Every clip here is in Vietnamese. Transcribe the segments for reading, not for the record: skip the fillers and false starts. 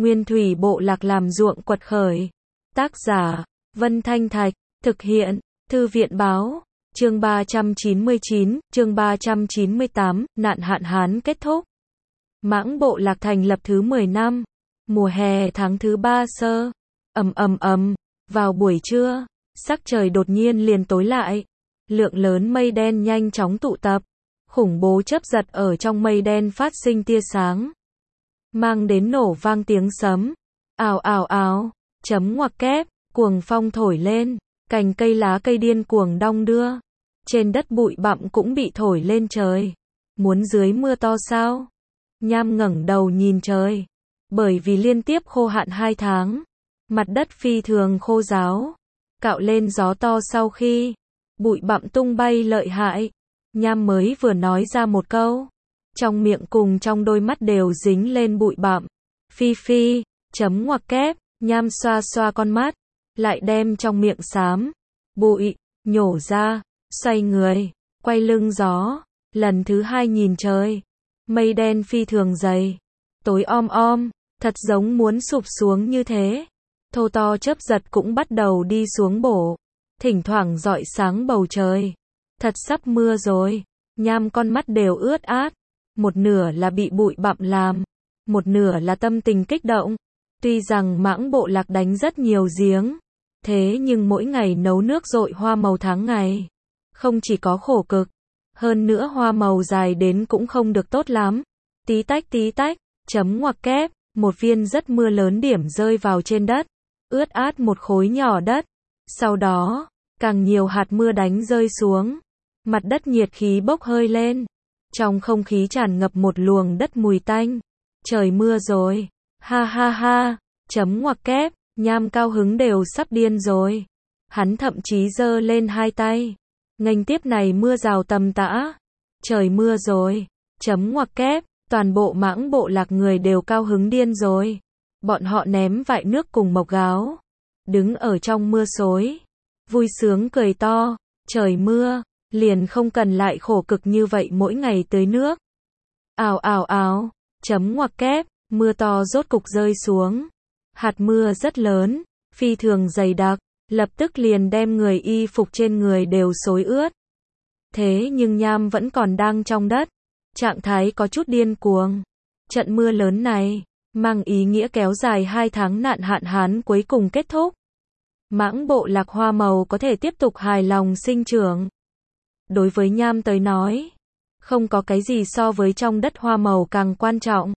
Nguyên thủy bộ lạc làm ruộng quật khởi. Tác giả, Vân Thanh Thạch, thực hiện, Thư viện Báo, chương 399, chương 398, nạn hạn hán kết thúc. Mãng bộ lạc thành lập thứ 10 năm, mùa hè tháng thứ 3 sơ, vào buổi trưa, sắc trời đột nhiên liền tối lại, lượng lớn mây đen nhanh chóng tụ tập, khủng bố chớp giật ở trong mây đen phát sinh tia sáng, mang đến nổ vang tiếng sấm, ào ào ào, chấm ngoặc kép, cuồng phong thổi lên, cành cây lá cây điên cuồng đong đưa, trên đất bụi bặm cũng bị thổi lên trời, muốn dưới mưa to sao? Nham ngẩng đầu nhìn trời, bởi vì liên tiếp khô hạn 2 tháng, mặt đất phi thường khô ráo, cạo lên gió to sau khi bụi bặm tung bay lợi hại, Nham mới vừa nói ra một câu, trong miệng cùng trong đôi mắt đều dính lên bụi bặm. Phi phi, chấm ngoặc kép, Nham xoa xoa con mắt, lại đem trong miệng xám bụi nhổ ra, xoay người, quay lưng gió, lần thứ 2 nhìn trời, mây đen phi thường dày, tối om, thật giống muốn sụp xuống như thế. Thô to chớp giật cũng bắt đầu đi xuống bổ, thỉnh thoảng rọi sáng bầu trời. Thật sắp mưa rồi, Nham con mắt đều ướt át, một nửa là bị bụi bặm làm, một nửa là tâm tình kích động. Tuy rằng mãng bộ lạc đánh rất nhiều giếng, thế nhưng mỗi ngày nấu nước dội hoa màu tháng ngày, không chỉ có khổ cực, hơn nữa hoa màu dài đến cũng không được tốt lắm. Tí tách, chấm ngoặc kép, một viên rất mưa lớn điểm rơi vào trên đất, ướt át một khối nhỏ đất. Sau đó, càng nhiều hạt mưa đánh rơi xuống, mặt đất nhiệt khí bốc hơi lên, trong không khí tràn ngập một luồng đất mùi tanh. Trời mưa rồi, ha, chấm ngoặc kép, Nham cao hứng đều sắp điên rồi. Hắn thậm chí giơ lên 2 tay, nghênh tiếp này mưa rào tầm tã. Trời mưa rồi, chấm ngoặc kép, toàn bộ mãng bộ lạc người đều cao hứng điên rồi. Bọn họ ném vại nước cùng mộc gáo, đứng ở trong mưa xối, vui sướng cười to. Trời mưa, liền không cần lại khổ cực như vậy mỗi ngày tưới nước. Ào, chấm ngoặc kép, mưa to rốt cục rơi xuống. Hạt mưa rất lớn, phi thường dày đặc, lập tức liền đem người y phục trên người đều xối ướt. Thế nhưng Nham vẫn còn đang trong đất, trạng thái có chút điên cuồng. Trận mưa lớn này, mang ý nghĩa kéo dài 2 tháng nạn hạn hán cuối cùng kết thúc. Mãng bộ lạc hoa màu có thể tiếp tục hài lòng sinh trưởng. Đối với Nham tới nói, không có cái gì so với trong đất hoa màu càng quan trọng.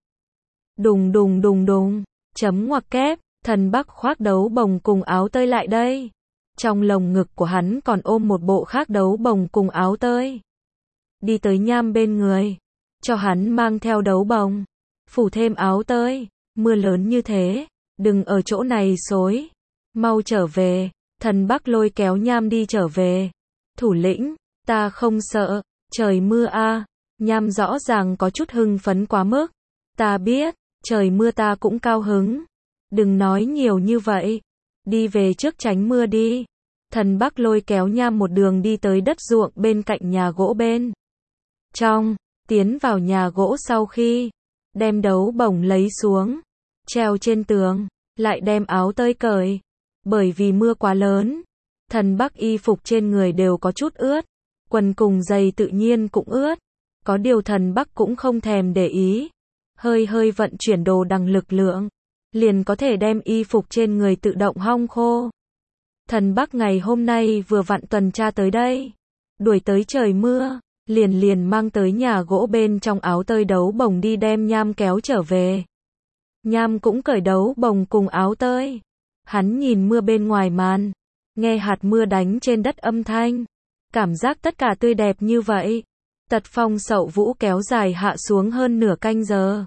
Đùng, chấm ngoặc kép, thần Bắc khoác đấu bồng cùng áo tơi lại đây. Trong lồng ngực của hắn còn ôm một bộ khác đấu bồng cùng áo tơi. Đi tới Nham bên người, cho hắn mang theo đấu bồng, phủ thêm áo tơi. Mưa lớn như thế, đừng ở chỗ này xối, mau trở về. Thần Bắc lôi kéo Nham đi trở về. Thủ lĩnh, ta không sợ, trời mưa a. Nham rõ ràng có chút hưng phấn quá mức. Ta biết, trời mưa ta cũng cao hứng. Đừng nói nhiều như vậy, đi về trước tránh mưa đi. Thần Bắc lôi kéo Nham một đường đi tới đất ruộng bên cạnh nhà gỗ bên trong, tiến vào nhà gỗ sau khi đem đấu bổng lấy xuống, treo trên tường, lại đem áo tơi cởi. Bởi vì mưa quá lớn, thần Bắc y phục trên người đều có chút ướt, quần cùng giày tự nhiên cũng ướt. Có điều thần Bắc cũng không thèm để ý, hơi vận chuyển đồ đằng lực lượng, liền có thể đem y phục trên người tự động hong khô. Thần Bắc ngày hôm nay vừa vặn tuần tra tới đây, đuổi tới trời mưa, liền mang tới nhà gỗ bên trong áo tơi đấu bồng đi đem Nham kéo trở về. Nham cũng cởi đấu bồng cùng áo tơi. Hắn nhìn mưa bên ngoài màn, nghe hạt mưa đánh trên đất âm thanh, cảm giác tất cả tươi đẹp như vậy. Tật phong sậu vũ kéo dài hạ xuống hơn nửa canh giờ.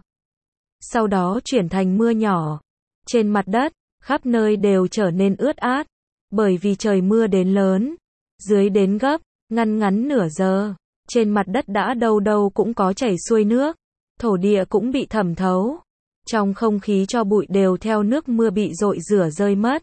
Sau đó chuyển thành mưa nhỏ. Trên mặt đất, khắp nơi đều trở nên ướt át, bởi vì trời mưa đến lớn, dưới đến gấp, ngắn nửa giờ, trên mặt đất đã đâu cũng có chảy xuôi nước, thổ địa cũng bị thẩm thấu. Trong không khí cho bụi đều theo nước mưa bị dội rửa rơi mất.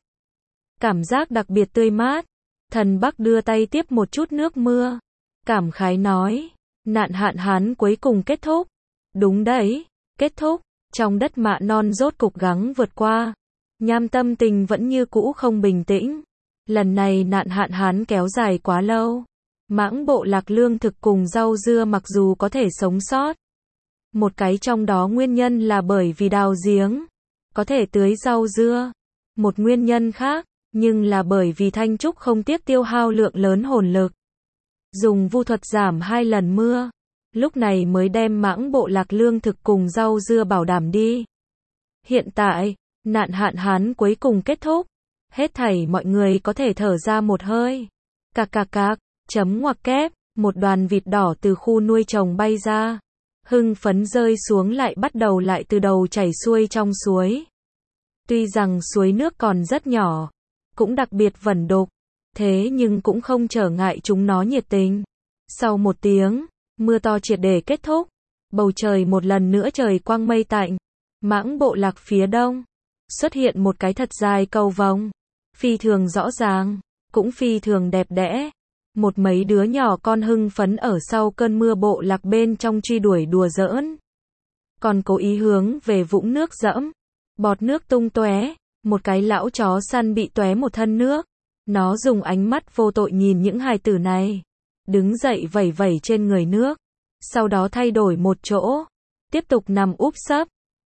Cảm giác đặc biệt tươi mát. Thần Bắc đưa tay tiếp một chút nước mưa, cảm khái nói, nạn hạn hán cuối cùng kết thúc. Đúng đấy, kết thúc. Trong đất mạ non rốt cục gắng vượt qua. Nham tâm tình vẫn như cũ không bình tĩnh. Lần này nạn hạn hán kéo dài quá lâu. Mãng bộ lạc lương thực cùng rau dưa mặc dù có thể sống sót. Một cái trong đó nguyên nhân là bởi vì đào giếng, có thể tưới rau dưa. Một nguyên nhân khác, nhưng là bởi vì Thanh Trúc không tiếc tiêu hao lượng lớn hồn lực. Dùng vu thuật giảm 2 lần mưa. Lúc này mới đem mãng bộ lạc lương thực cùng rau dưa bảo đảm đi. Hiện tại, nạn hạn hán cuối cùng kết thúc. Hết thảy mọi người có thể thở ra một hơi. Cạc cạc cạc, chấm ngoặc kép, một đoàn vịt đỏ từ khu nuôi trồng bay ra. Hưng phấn rơi xuống lại bắt đầu lại từ đầu chảy xuôi trong suối. Tuy rằng suối nước còn rất nhỏ, cũng đặc biệt vẩn đục, thế nhưng cũng không trở ngại chúng nó nhiệt tình. Sau 1 tiếng, mưa to triệt để kết thúc, bầu trời một lần nữa trời quang mây tạnh. Mãng bộ lạc phía đông, xuất hiện một cái thật dài cầu vồng, phi thường rõ ràng, cũng phi thường đẹp đẽ. Một mấy đứa nhỏ con hưng phấn ở sau cơn mưa bộ lạc bên trong truy đuổi đùa giỡn. Còn cố ý hướng về vũng nước dẫm, bọt nước tung tóe, một cái lão chó săn bị tóe một thân nước. Nó dùng ánh mắt vô tội nhìn những hài tử này, đứng dậy vẩy vẩy trên người nước, sau đó thay đổi một chỗ, tiếp tục nằm úp sấp,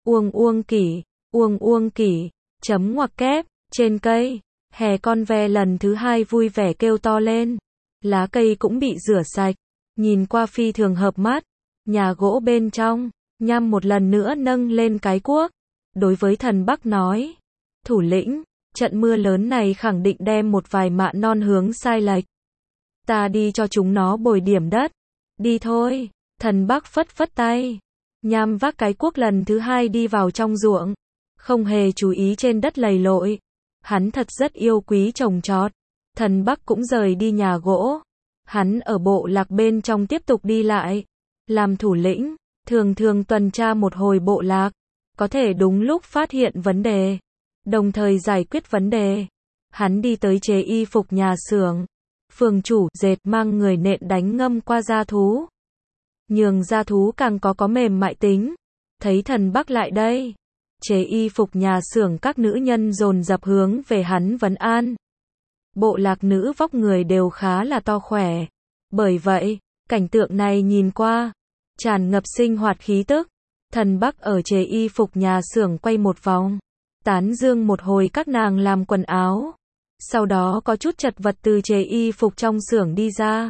uông kỷ, chấm ngoặc kép, trên cây, hè con ve lần thứ 2 vui vẻ kêu to lên, lá cây cũng bị rửa sạch, nhìn qua phi thường hợp mắt, nhà gỗ bên trong, Nham một lần nữa nâng lên cái cuốc, đối với thần Bắc nói, thủ lĩnh, trận mưa lớn này khẳng định đem một vài mạ non hướng sai lệch. Ta đi cho chúng nó bồi điểm đất. Đi thôi, thần Bắc phất phất tay. Nham vác cái cuốc lần thứ 2 đi vào trong ruộng. Không hề chú ý trên đất lầy lội. Hắn thật rất yêu quý trồng trọt. Thần Bắc cũng rời đi nhà gỗ. Hắn ở bộ lạc bên trong tiếp tục đi lại. Làm thủ lĩnh, thường thường tuần tra một hồi bộ lạc. Có thể đúng lúc phát hiện vấn đề. Đồng thời giải quyết vấn đề. Hắn đi tới chế y phục nhà xưởng. Phường chủ dệt mang người nện đánh ngâm qua da thú. Nhường da thú càng có mềm mại tính. Thấy thần Bắc lại đây. Chế y phục nhà xưởng các nữ nhân dồn dập hướng về hắn vấn an. Bộ lạc nữ vóc người đều khá là to khỏe. Bởi vậy, cảnh tượng này nhìn qua, tràn ngập sinh hoạt khí tức. Thần Bắc ở chế y phục nhà xưởng quay một vòng. Tán dương một hồi các nàng làm quần áo. Sau đó có chút chật vật từ chế y phục trong xưởng đi ra.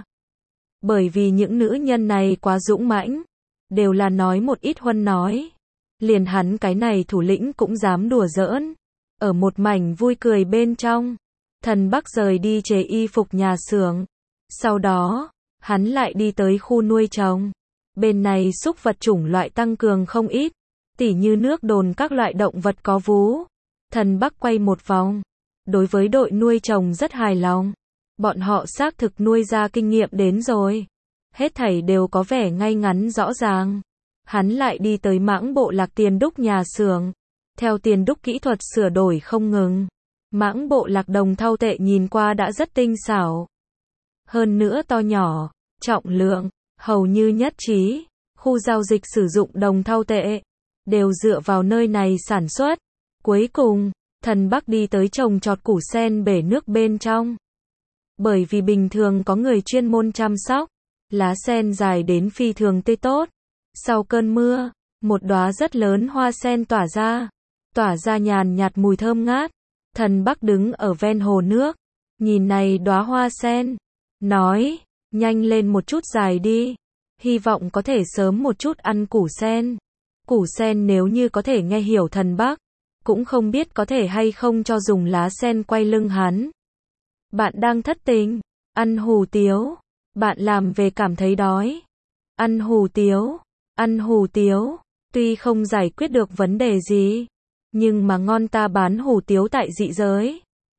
Bởi vì những nữ nhân này quá dũng mãnh, đều là nói một ít huân nói. Liền hắn cái này thủ lĩnh cũng dám đùa giỡn. Ở một mảnh vui cười bên trong, thần Bắc rời đi chế y phục nhà xưởng. Sau đó, hắn lại đi tới khu nuôi trồng. Bên này súc vật chủng loại tăng cường không ít, tỉ như nước đồn các loại động vật có vú. Thần Bắc quay một vòng. Đối với đội nuôi trồng rất hài lòng. Bọn họ xác thực nuôi ra kinh nghiệm đến rồi. Hết thảy đều có vẻ ngay ngắn rõ ràng. Hắn lại đi tới mãng bộ lạc tiền đúc nhà xưởng. Theo tiền đúc kỹ thuật sửa đổi không ngừng. Mãng bộ lạc đồng thau tệ nhìn qua đã rất tinh xảo. Hơn nữa to nhỏ, trọng lượng, hầu như nhất trí. Khu giao dịch sử dụng đồng thau tệ, đều dựa vào nơi này sản xuất. Cuối cùng, thần Bắc đi tới trồng trọt củ sen bể nước bên trong. Bởi vì bình thường có người chuyên môn chăm sóc, lá sen dài đến phi thường tươi tốt. Sau cơn mưa, một đóa rất lớn hoa sen tỏa ra nhàn nhạt mùi thơm ngát. Thần Bắc đứng ở ven hồ nước, nhìn này đóa hoa sen, nói, nhanh lên một chút dài đi, hy vọng có thể sớm một chút ăn củ sen. Củ sen nếu như có thể nghe hiểu thần Bắc, cũng không biết có thể hay không cho dùng lá sen quay lưng hắn. Bạn đang thất tình, ăn hủ tiếu, bạn làm về cảm thấy đói. Ăn hủ tiếu, tuy không giải quyết được vấn đề gì, nhưng mà ngon ta bán hủ tiếu tại dị giới.